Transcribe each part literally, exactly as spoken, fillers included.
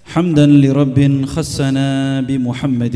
حمدا لرب خصنا بمحمد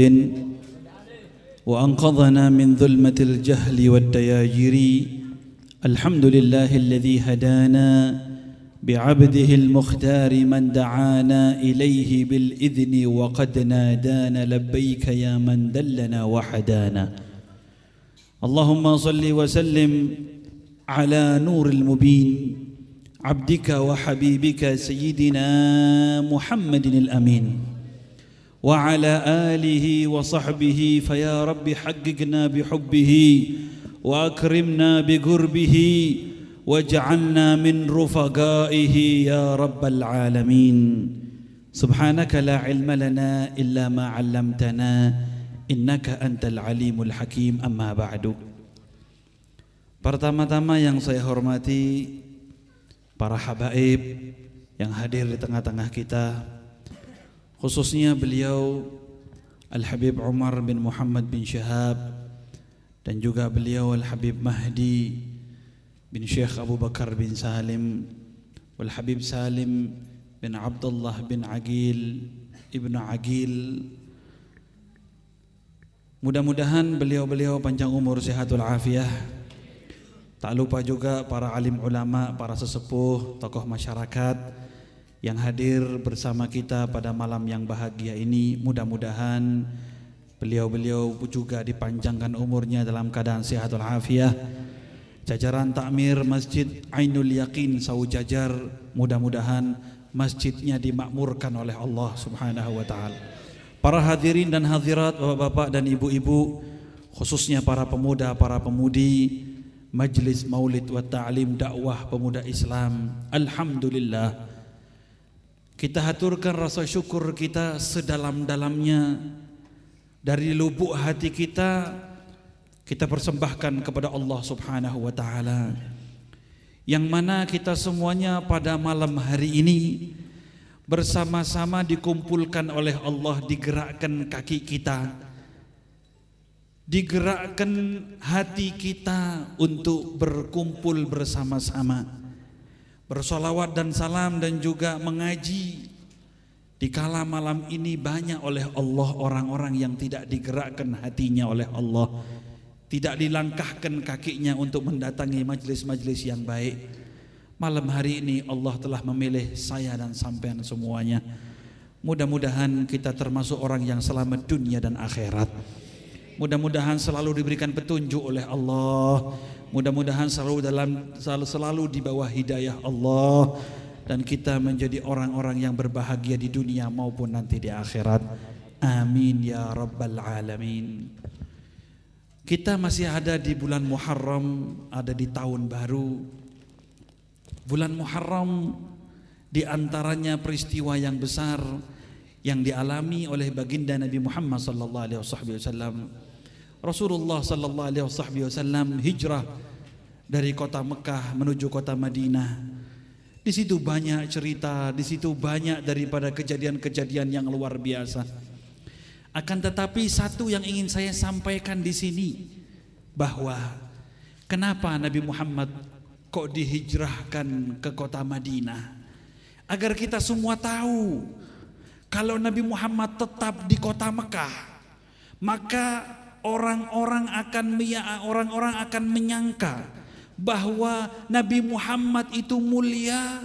وأنقذنا من ظلمة الجهل والدياجر. الحمد لله الذي هدانا بعبده المختار من دعانا إليه بالإذن وقد نادانا لبيك يا من دلنا وحدانا. اللهم صل وسلم على نور المبين عبدك وحبيبك سيدنا محمد الأمين وعلى آله وصحبه فيا رب حققنا بحبه وأكرمنا بقربه واجعلنا من رفقائه يا رب العالمين. سبحانك لا علم لنا إلا ما علمتنا إنك أنت العليم الحكيم. أما بعد. Pertama-tama yang saya hormati para habaib yang hadir di tengah-tengah kita, khususnya beliau Al-Habib Umar bin Muhammad bin Syahab dan juga beliau Al-Habib Mahdi bin Syekh Abu Bakar bin Salim wal Habib Salim bin Abdullah bin Aqil Ibnu Aqil. Mudah-mudahan beliau-beliau panjang umur, sehatul afiah. Tak lupa juga para alim ulama, para sesepuh, tokoh masyarakat yang hadir bersama kita pada malam yang bahagia ini. Mudah-mudahan beliau-beliau juga dipanjangkan umurnya dalam keadaan sehatul afiah. Jajaran takmir Masjid Ainul Yaqin Saujajar, mudah-mudahan masjidnya dimakmurkan oleh Allah Subhanahu wa taala. Para hadirin dan hadirat, bapak-bapak dan ibu-ibu, khususnya para pemuda, para pemudi Majlis Maulid wa Ta'lim Dakwah Pemuda Islam, alhamdulillah kita haturkan rasa syukur kita sedalam-dalamnya. Dari lubuk hati kita, kita persembahkan kepada Allah Subhanahu wa taala, yang mana kita semuanya pada malam hari ini bersama-sama dikumpulkan oleh Allah, digerakkan kaki kita, digerakkan hati kita untuk berkumpul bersama-sama, bersolawat dan salam dan juga mengaji. Di kala malam ini banyak oleh Allah orang-orang yang tidak digerakkan hatinya oleh Allah, tidak dilangkahkan kakinya untuk mendatangi majlis-majlis yang baik. Malam hari ini Allah telah memilih saya dan sampean semuanya. Mudah-mudahan kita termasuk orang yang selamat dunia dan akhirat. Mudah-mudahan selalu diberikan petunjuk oleh Allah. Mudah-mudahan selalu dalam selalu, selalu di bawah hidayah Allah, dan kita menjadi orang-orang yang berbahagia di dunia maupun nanti di akhirat. Amin ya rabbal alamin. Kita masih ada di bulan Muharram, ada di tahun baru. Bulan Muharram di antaranya peristiwa yang besar yang dialami oleh baginda Nabi Muhammad sallallahu alaihi wasallam. Rasulullah sallallahu alaihi wasallam hijrah dari kota Mekah menuju kota Madinah. Di situ banyak cerita, di situ banyak daripada kejadian-kejadian yang luar biasa. Akan tetapi satu yang ingin saya sampaikan di sini, bahwa kenapa Nabi Muhammad kok dihijrahkan ke kota Madinah, agar kita semua tahu kalau Nabi Muhammad tetap di kota Mekah, maka orang-orang akan orang-orang akan menyangka bahwa Nabi Muhammad itu mulia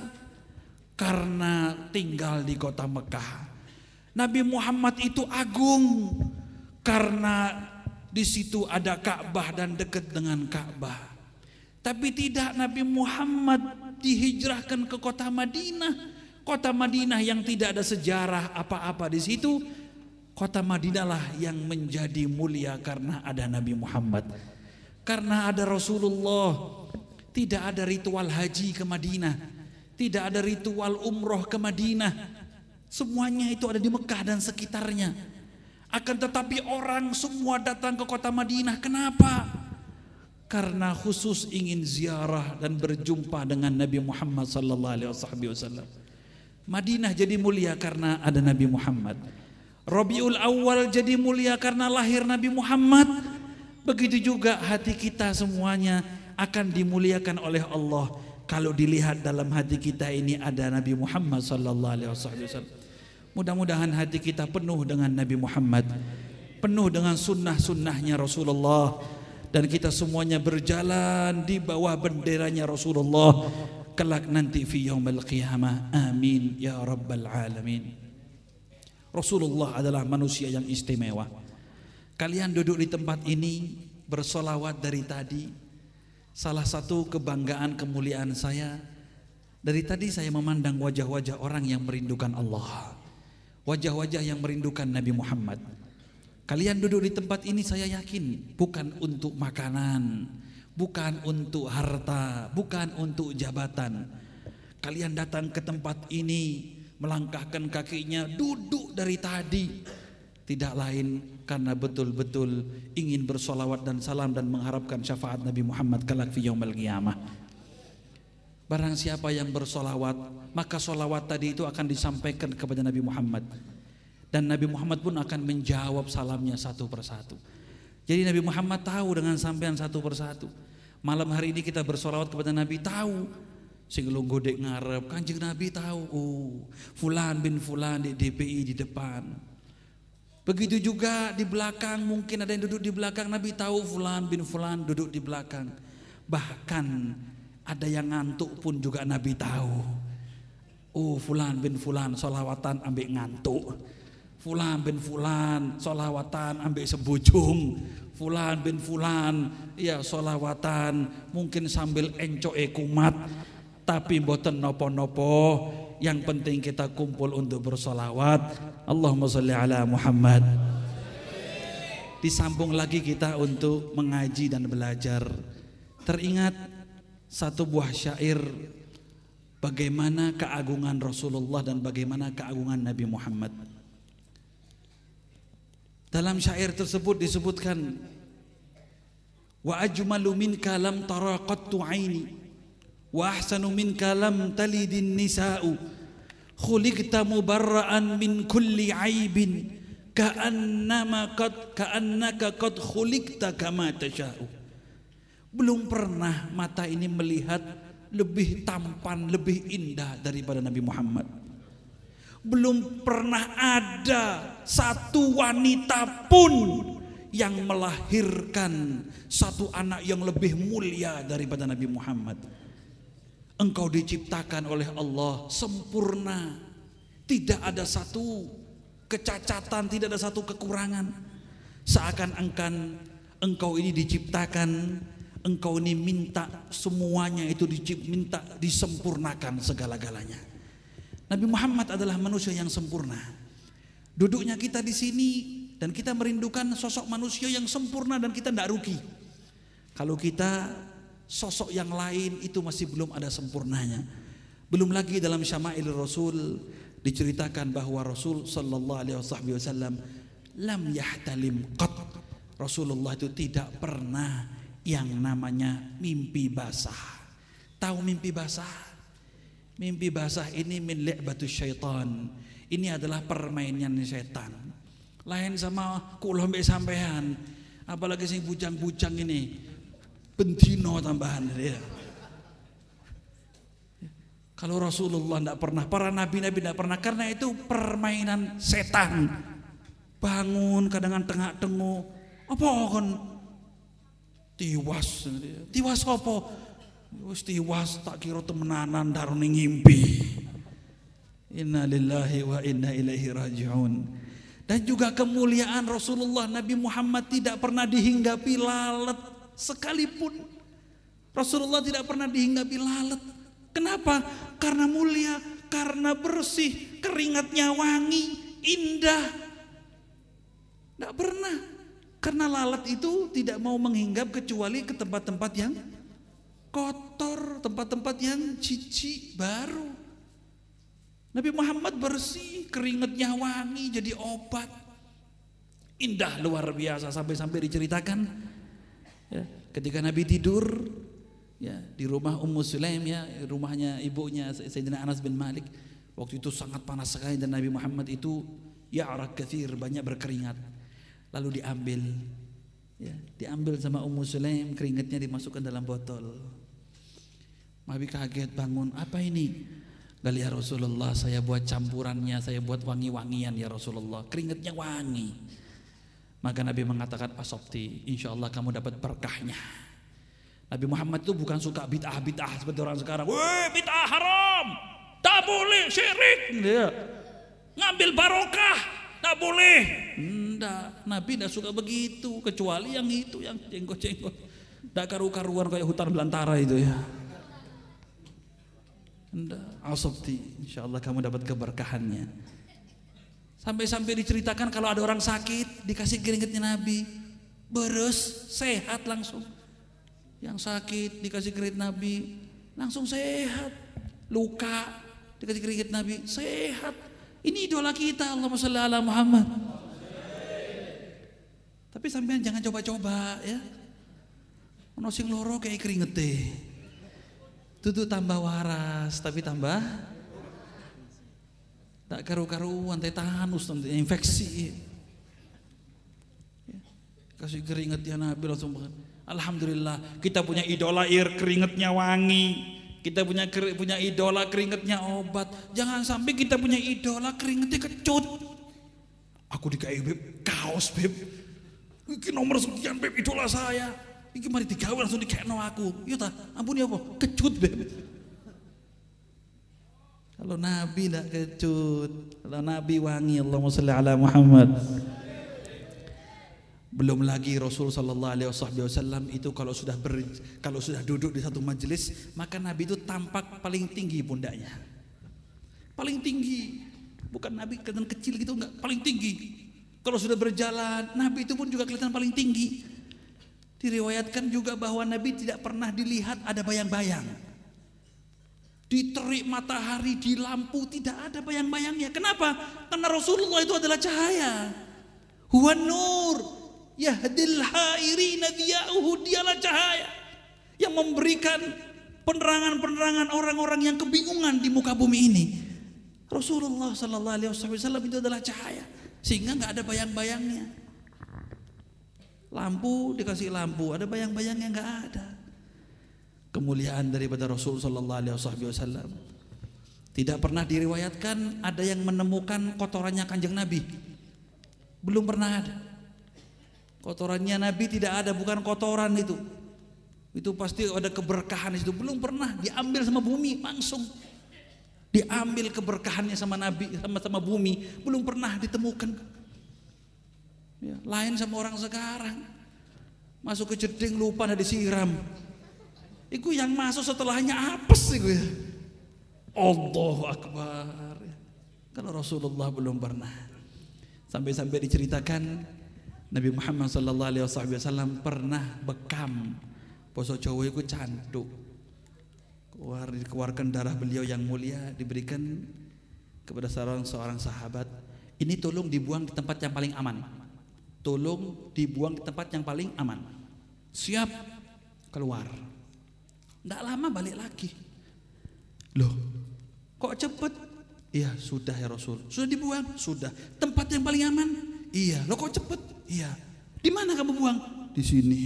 karena tinggal di kota Mekah. Nabi Muhammad itu agung karena di situ ada Ka'bah dan dekat dengan Ka'bah. Tapi tidak, Nabi Muhammad dihijrahkan ke kota Madinah. Kota Madinah yang tidak ada sejarah apa-apa di situ. Kota Madinah lah yang menjadi mulia karena ada Nabi Muhammad, karena ada Rasulullah. Tidak ada ritual haji ke Madinah, tidak ada ritual umroh ke Madinah. Semuanya itu ada di Mekah dan sekitarnya. Akan tetapi orang semua datang ke kota Madinah. Kenapa? Karena khusus ingin ziarah dan berjumpa dengan Nabi Muhammad sallallahu alaihi wasallam. Madinah jadi mulia karena ada Nabi Muhammad. Rabiul Awal jadi mulia karena lahir Nabi Muhammad. Begitu juga hati kita semuanya akan dimuliakan oleh Allah kalau dilihat dalam hati kita ini ada Nabi Muhammad sallallahu alaihi wasallam. Mudah-mudahan hati kita penuh dengan Nabi Muhammad, penuh dengan sunnah-sunnahnya Rasulullah, dan kita semuanya berjalan di bawah benderanya Rasulullah kelak nanti fi yaumil qiyamah. Amin ya rabbal alamin. Rasulullah adalah manusia yang istimewa. Kalian duduk di tempat ini bersolawat dari tadi. Salah satu kebanggaan kemuliaan saya, dari tadi saya memandang wajah-wajah orang yang merindukan Allah, wajah-wajah yang merindukan Nabi Muhammad. Kalian duduk di tempat ini saya yakin bukan untuk makanan, bukan untuk harta, bukan untuk jabatan. Kalian datang ke tempat ini melangkahkan kakinya, duduk dari tadi, tidak lain karena betul-betul ingin bersolawat dan salam dan mengharapkan syafaat Nabi Muhammad kelak fi yaumil qiyamah. Barang siapa yang bersolawat, maka solawat tadi itu akan disampaikan kepada Nabi Muhammad, dan Nabi Muhammad pun akan menjawab salamnya satu persatu. Jadi Nabi Muhammad tahu dengan sampean satu persatu. Malam hari ini kita bersolawat kepada Nabi, tahu sing godek ngarep, Kanjeng Nabi tahu, oh fulan bin fulan di D P I di depan. Begitu juga di belakang, mungkin ada yang duduk di belakang, Nabi tahu fulan bin fulan duduk di belakang. Bahkan ada yang ngantuk pun juga Nabi tahu. Oh fulan bin fulan solawatan ambek ngantuk, fulan bin fulan solawatan ambek sebujung, fulan bin fulan ya solawatan mungkin sambil encoke kumat, tapi mboten nopo-nopo. Yang penting kita kumpul untuk bersolawat. Allahumma sholli ala Muhammad. Disambung lagi kita untuk mengaji dan belajar. Teringat satu buah syair bagaimana keagungan Rasulullah dan bagaimana keagungan Nabi Muhammad. Dalam syair tersebut disebutkan, wa ajmalu minka lam tara qattu aini wa ahsanu minka lam talidin nisa'u khuliqta mubarra'an min kulli aibin ka'annama qad ka'annaka qad khuliqta kama tasha'u. Belum pernah mata ini melihat lebih tampan, lebih indah daripada Nabi Muhammad. Belum pernah ada satu wanita pun yang melahirkan satu anak yang lebih mulia daripada Nabi Muhammad. Engkau diciptakan oleh Allah sempurna, tidak ada satu kecacatan, tidak ada satu kekurangan. Seakan-akan engkau ini diciptakan, engkau ini minta semuanya itu diminta disempurnakan segala-galanya. Nabi Muhammad adalah manusia yang sempurna. Duduknya kita di sini dan kita merindukan sosok manusia yang sempurna dan kita tidak rugi. Kalau kita sosok yang lain itu masih belum ada sempurnanya. Belum lagi dalam Syama'il Rasul diceritakan bahwa Rasul sallallahu alaihi wasallam lam yahtalim qat. Rasulullah itu tidak pernah yang namanya mimpi basah. Tahu mimpi basah? Mimpi basah ini min li'batus syaitan. Ini adalah permainan setan. Lain sama kula mbek sampean. Apalagi sing bujang-bujang ini. Bentino tambahan dia. Kalau Rasulullah tidak pernah, para nabi-nabi tidak pernah, karena itu permainan setan. Bangun kadang tengah tengok, apa kon tiwas, tiwas apa? Wis tiwas tak kira temenanan darone ngimpi. Inna lillahi wa inna ilaihi raji'un. Dan juga kemuliaan Rasulullah Nabi Muhammad tidak pernah dihinggapi lalat sekalipun. Rasulullah tidak pernah dihinggapi lalat. Kenapa? Karena mulia, karena bersih, keringatnya wangi, indah. Tidak pernah. Karena lalat itu tidak mau menghinggap kecuali ke tempat-tempat yang kotor, tempat-tempat yang cici baru. Nabi Muhammad bersih, keringatnya wangi, jadi obat. Indah luar biasa, sampai-sampai diceritakan ya, ketika Nabi tidur ya di rumah Ummu Sulaim, ya rumahnya ibunya Sayyidina Anas bin Malik. Waktu itu sangat panas sekali dan Nabi Muhammad itu ya'rak katsir, banyak berkeringat. Lalu diambil ya, diambil sama Ummu Sulaim, keringatnya dimasukkan dalam botol. Nabi kaget bangun, apa ini? Beli ya Rasulullah, saya buat campurannya, saya buat wangi-wangian ya Rasulullah, keringatnya wangi. Maka Nabi mengatakan asabti, insya Allah kamu dapat berkahnya. Nabi Muhammad itu bukan suka bid'ah-bid'ah seperti orang sekarang. Weh, bid'ah haram, tak boleh, syirik, dia ngambil barokah, tak boleh. Enggak, Nabi tidak suka begitu, kecuali yang itu, yang jenggot-jenggot, tidak karu-karuan kayak hutan belantara itu ya. Enggak, asabti, insya Allah kamu dapat keberkahannya. Sampai-sampai diceritakan kalau ada orang sakit dikasih keringetnya Nabi, beres, sehat langsung. Yang sakit dikasih keringet Nabi, langsung sehat. Luka dikasih keringet Nabi, sehat. Ini idola kita, Allahumma sholli ala Muhammad. Tapi sampean jangan coba-coba ya. Ono sing loro kayak keringete. Itu tambah waras, tapi tambah tak karu-karuan, tetanus, infeksi. Ya. Kasih keringet ya Nabi langsung. Alhamdulillah, kita punya idola air keringetnya wangi. Kita punya punya idola keringetnya obat. Jangan sampai kita punya idola keringetnya kecut. Aku dikasih beb, kaos beb. Ini nomor sekian beb, idola saya. Ini mari digawe langsung dikekno aku. Iya ta, ampun ya apa? Kecut beb. Kalau Nabi tidak kecut, kalau Nabi wangi, Allahumma sholli ala Muhammad. Belum lagi Rasul sallallahu alaihi wasallam itu kalau sudah ber, kalau sudah duduk di satu majelis, maka Nabi itu tampak paling tinggi pundaknya. Paling tinggi. Bukan Nabi kelihatan kecil gitu, enggak, paling tinggi. Kalau sudah berjalan, Nabi itu pun juga kelihatan paling tinggi. Diriwayatkan juga bahwa Nabi tidak pernah dilihat ada bayang-bayang. Di terik matahari, di lampu tidak ada bayang-bayangnya. Kenapa? Karena Rasulullah itu adalah cahaya. Huwa nur yahdil hairina diya'uhu, dialah cahaya yang memberikan penerangan-penerangan orang-orang yang kebingungan di muka bumi ini. Rasulullah sallallahu alaihi wasallam itu adalah cahaya, sehingga enggak ada bayang-bayangnya. Lampu dikasih lampu, ada bayang-bayangnya enggak ada. Kemuliaan daripada Rasul sallallahu alaihi wasallam. Tidak pernah diriwayatkan ada yang menemukan kotorannya Kanjeng Nabi. Belum pernah ada. Kotorannya Nabi tidak ada, bukan kotoran itu. Itu pasti ada keberkahan di situ. Belum pernah diambil sama bumi langsung. Diambil keberkahannya sama Nabi, sama sama bumi, belum pernah ditemukan. Ya, lain sama orang sekarang. Masuk ke jeding lupa ada disiram. Iku yang masuk setelahnya apes iku ya. Allahu Akbar. Kalau Rasulullah belum pernah. Sampai-sampai diceritakan Nabi Muhammad sallallahu alaihi wasallam pernah bekam. Basa Jawa iku canduk. Keluar dikeluarkan darah beliau yang mulia, diberikan kepada seorang seorang sahabat. Ini tolong dibuang di tempat yang paling aman. Tolong dibuang di tempat yang paling aman. Siap, keluar. Tidak lama balik lagi. Loh, kok cepet? Iya, sudah ya Rasul. Sudah dibuang? Sudah. Tempat yang paling aman? Iya. Loh kok cepet? Iya. Di mana kamu buang? Di sini.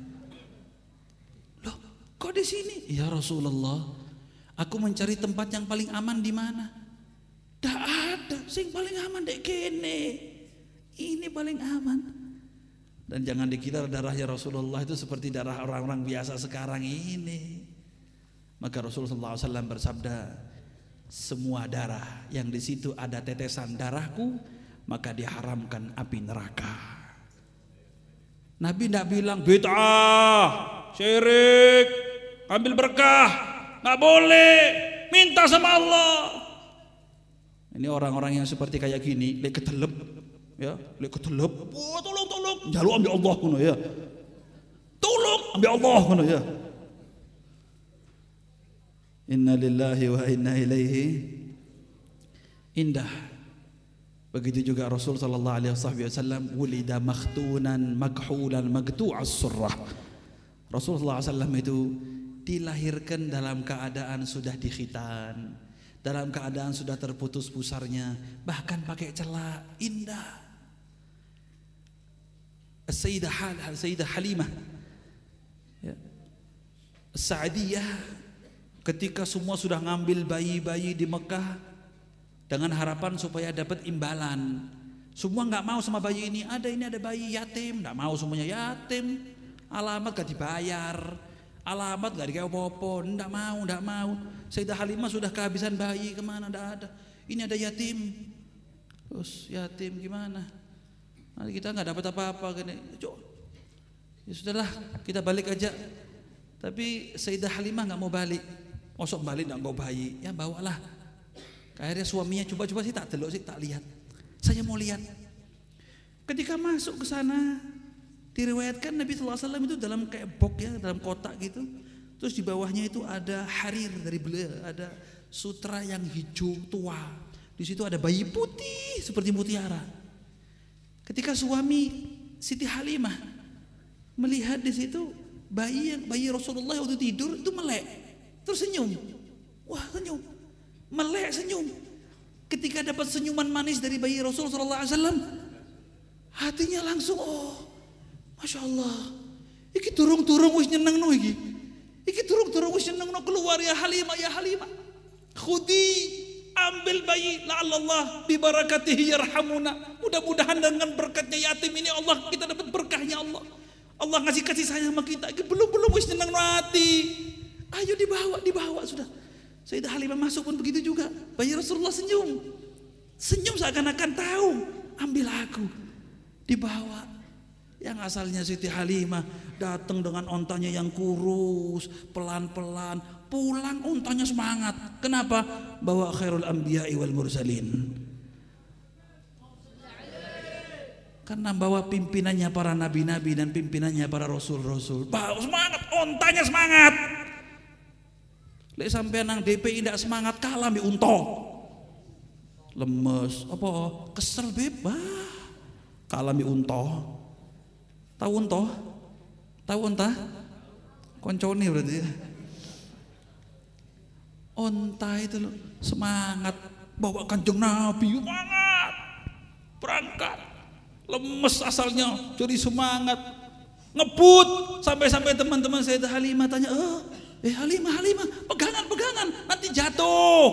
Loh, kok di sini? Iya Rasulullah. Aku mencari tempat yang paling aman di mana? Tidak ada. Sing paling aman dek kene. Ini paling aman. Dan jangan dikira darahnya Rasulullah itu seperti darah orang-orang biasa sekarang ini. Maka Rasulullah sallallahu alaihi wasallam bersabda, semua darah yang di situ ada tetesan darahku, maka diharamkan api neraka. Nabi tidak bilang bid'ah, syirik, ambil berkah, nggak boleh, minta sama Allah. Ini orang-orang yang seperti kayak gini, lek ketelep. Ya, lek ketelep, oh, tolong tolong, jaluk ambil Allah ngono ya. Tolong ambil Allah ngono ya. Inna lillahi wa inna ilaihi. Indah. Begitu juga Rasul sallallahu alaihi wasallam wulida makhtunan makhulan magtu'as surrah. Rasul sallallahu alaihi wasallam itu dilahirkan dalam keadaan sudah dikhitan, dalam keadaan sudah terputus pusarnya, bahkan pakai celak. Indah. Sayyidah Hal, Sayyidah Halimah ya. Sa'diyah ketika semua sudah ngambil bayi-bayi di Mekah dengan harapan supaya dapat imbalan. Semua nggak mau sama bayi ini. Ada ini ada bayi yatim, nggak mau semuanya yatim. Alamat gak dibayar, alamat gak dikasih apa-apa, nggak mau, nggak mau. Sayyidah Halimah sudah kehabisan bayi, kemana? Nggak ada. Ini ada yatim. Terus yatim gimana? Nanti kita nggak dapat apa-apa gini. Ya sudahlah, kita balik aja. Tapi Sayyidah Halimah nggak mau balik. Osok balik nggak mau bayi. Ya bawalah. Akhirnya suaminya coba-coba sih tak teluk sih tak lihat. Saya mau lihat. Ketika masuk ke sana, diriwayatkan Nabi Sallallahu Alaihi Wasallam itu dalam kayak box ya, dalam kotak gitu. Terus di bawahnya itu ada harir dari beliau, ada sutra yang hijau tua. Di situ ada bayi putih seperti mutiara. Ketika suami Siti Halimah melihat di situ bayi yang bayi Rasulullah waktu tidur itu melek, terus senyum. Wah senyum, melek senyum. Ketika dapat senyuman manis dari bayi Rasul Sallallahu Alaihi Wasallam, hatinya langsung oh, masya Allah. Iki turung-turung wis nyeneng no iki. Iki turung-turung wis nyeneng no keluar ya Halimah ya Halimah. Khudi, ambil bayi la'allallah bi barakatihi yarhamuna. Mudah-mudahan dengan berkatnya yatim ini Allah kita dapat berkahnya Allah. Allah ngasih kasih sayang sama kita. Belum-belum wis nyeneng no hati. Ayo dibawa, dibawa sudah. Sayyidah Halimah masuk pun begitu juga. Bayi Rasulullah senyum. Senyum seakan-akan tahu, ambil aku. Dibawa. Yang asalnya Siti Halimah datang dengan ontanya yang kurus, pelan-pelan, pulang ontanya semangat. Kenapa? Bawa khairul anbiya'i wal mursalin. Karena bawa pimpinannya para nabi-nabi dan pimpinannya para rasul-rasul. Bawa semangat, ontanya semangat. Lek sampean nang D P I ndak semangat kalah mbek unta. Lemes, apa? Kesel beb. Wah. Kalah mbek unta. Tahu unta? Tahu unta? Koncone berarti. Unta itu loh, semangat bawa Kanjeng Nabi, semangat. Berangkat. Lemes asalnya, jadi semangat. Ngebut sampai-sampai teman-teman Sayyidah Halimah tanya, "Oh, Eh Halimah, Halimah, pegangan, pegangan, nanti jatuh,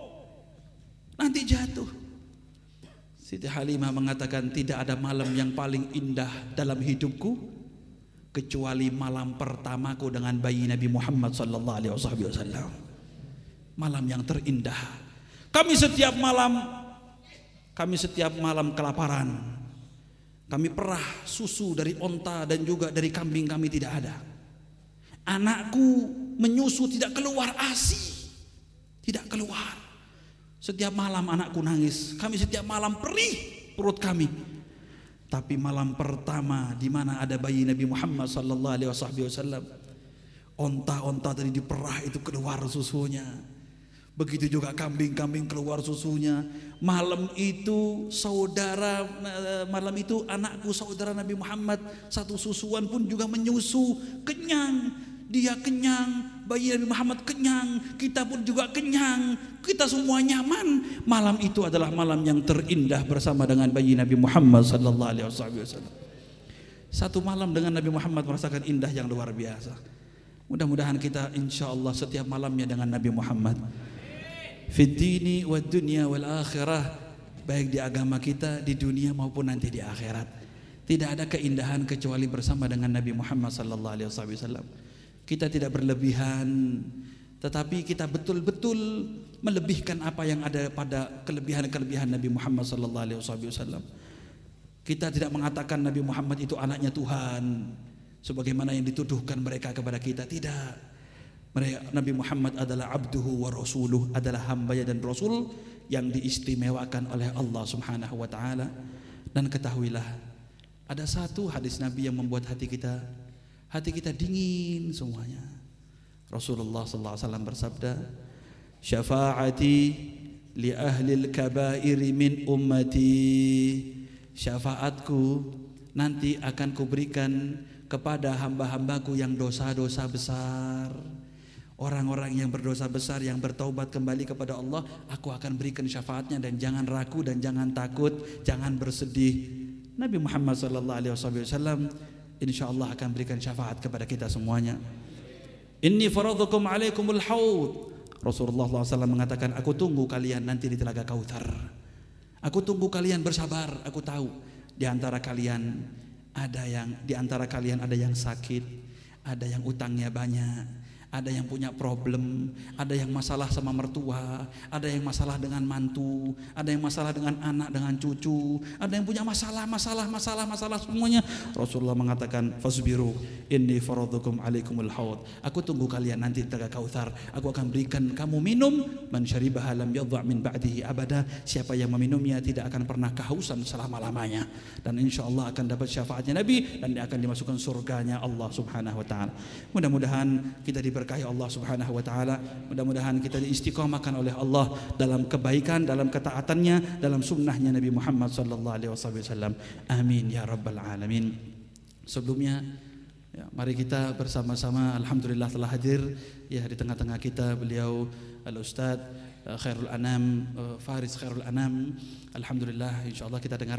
nanti jatuh." Siti Halimah mengatakan tidak ada malam yang paling indah dalam hidupku kecuali malam pertamaku dengan bayi Nabi Muhammad Sallallahu Alaihi Wasallam. Malam yang terindah. Kami setiap malam, kami setiap malam kelaparan. Kami perah susu dari onta dan juga dari kambing kami tidak ada. Anakku menyusu tidak keluar ASI, tidak keluar. Setiap malam anakku nangis. Kami setiap malam perih perut kami. Tapi malam pertama di mana ada bayi Nabi Muhammad Sallallahu Alaihi Wasallam, onta-onta tadi diperah itu keluar susunya. Begitu juga kambing-kambing keluar susunya. Malam itu saudara, malam itu anakku saudara Nabi Muhammad satu susuan pun juga menyusu, kenyang. Dia kenyang, bayi Nabi Muhammad kenyang, kita pun juga kenyang, kita semua nyaman. Malam itu adalah malam yang terindah bersama dengan bayi Nabi Muhammad Sallallahu Alaihi Wasallam. Satu malam dengan Nabi Muhammad merasakan indah yang luar biasa. Mudah-mudahan kita insya Allah setiap malamnya dengan Nabi Muhammad. Fid dini wad dunya wal akhirah, baik di agama kita di dunia maupun nanti di akhirat. Tidak ada keindahan kecuali bersama dengan Nabi Muhammad Sallallahu Alaihi Wasallam. Kita tidak berlebihan, tetapi kita betul-betul melebihkan apa yang ada pada kelebihan-kelebihan Nabi Muhammad Sallallahu Alaihi Wasallam. Kita tidak mengatakan Nabi Muhammad itu anaknya Tuhan, sebagaimana yang dituduhkan mereka kepada kita. Tidak. Mereka, Nabi Muhammad adalah abduhu wa rasuluh, adalah hambanya dan rasul yang diistimewakan oleh Allah Subhanahu wa taala. Dan ketahuilah, ada satu hadis Nabi yang membuat hati kita hati kita dingin semuanya. Rasulullah sallallahu alaihi wasallam bersabda, "Syafaati li ahli al-kaba'iri min ummati." Syafaatku nanti akan kuberikan kepada hamba-hambaku yang dosa-dosa besar. Orang-orang yang berdosa besar yang bertaubat kembali kepada Allah, aku akan berikan syafaatnya, dan jangan ragu dan jangan takut, jangan bersedih. Nabi Muhammad sallallahu alaihi wasallam insyaallah akan berikan syafaat kepada kita semuanya. Inni faradhukum alaikumul haud. Rasulullah shallallahu alaihi wasallam mengatakan, aku tunggu kalian nanti di Telaga Kautsar. Aku tunggu kalian bersabar. Aku tahu di antara kalian ada yang di antara kalian ada yang sakit, ada yang utangnya banyak, ada yang punya problem, ada yang masalah sama mertua, ada yang masalah dengan mantu, ada yang masalah dengan anak, dengan cucu, ada yang punya masalah, masalah, masalah, masalah semuanya. Rasulullah mengatakan, fasbiru inni faradhukum alaikumul haud. Aku tunggu kalian nanti di Telaga Kautsar. Aku akan berikan kamu minum. Man syaribaha lam yadha' min ba'dihi abada. Siapa yang meminumnya tidak akan pernah kehausan selama-lamanya, dan insyaallah akan dapat syafaatnya Nabi, dan dia akan dimasukkan surganya Allah Subhanahu wa taala. Mudah-mudahan kita diberkahi Allah Subhanahu wa taala. Mudah-mudahan kita diistiqomahkan oleh Allah dalam kebaikan, dalam ketaatannya, dalam sunnahnya Nabi Muhammad sallallahu alaihi wasallam. Amin ya rabbal alamin. Sebelumnya, ya, mari kita bersama-sama, alhamdulillah telah hadir ya di tengah-tengah kita beliau Al-Ustaz Khairul Anam, Faris Khairul Anam. Alhamdulillah, insyaallah kita dengar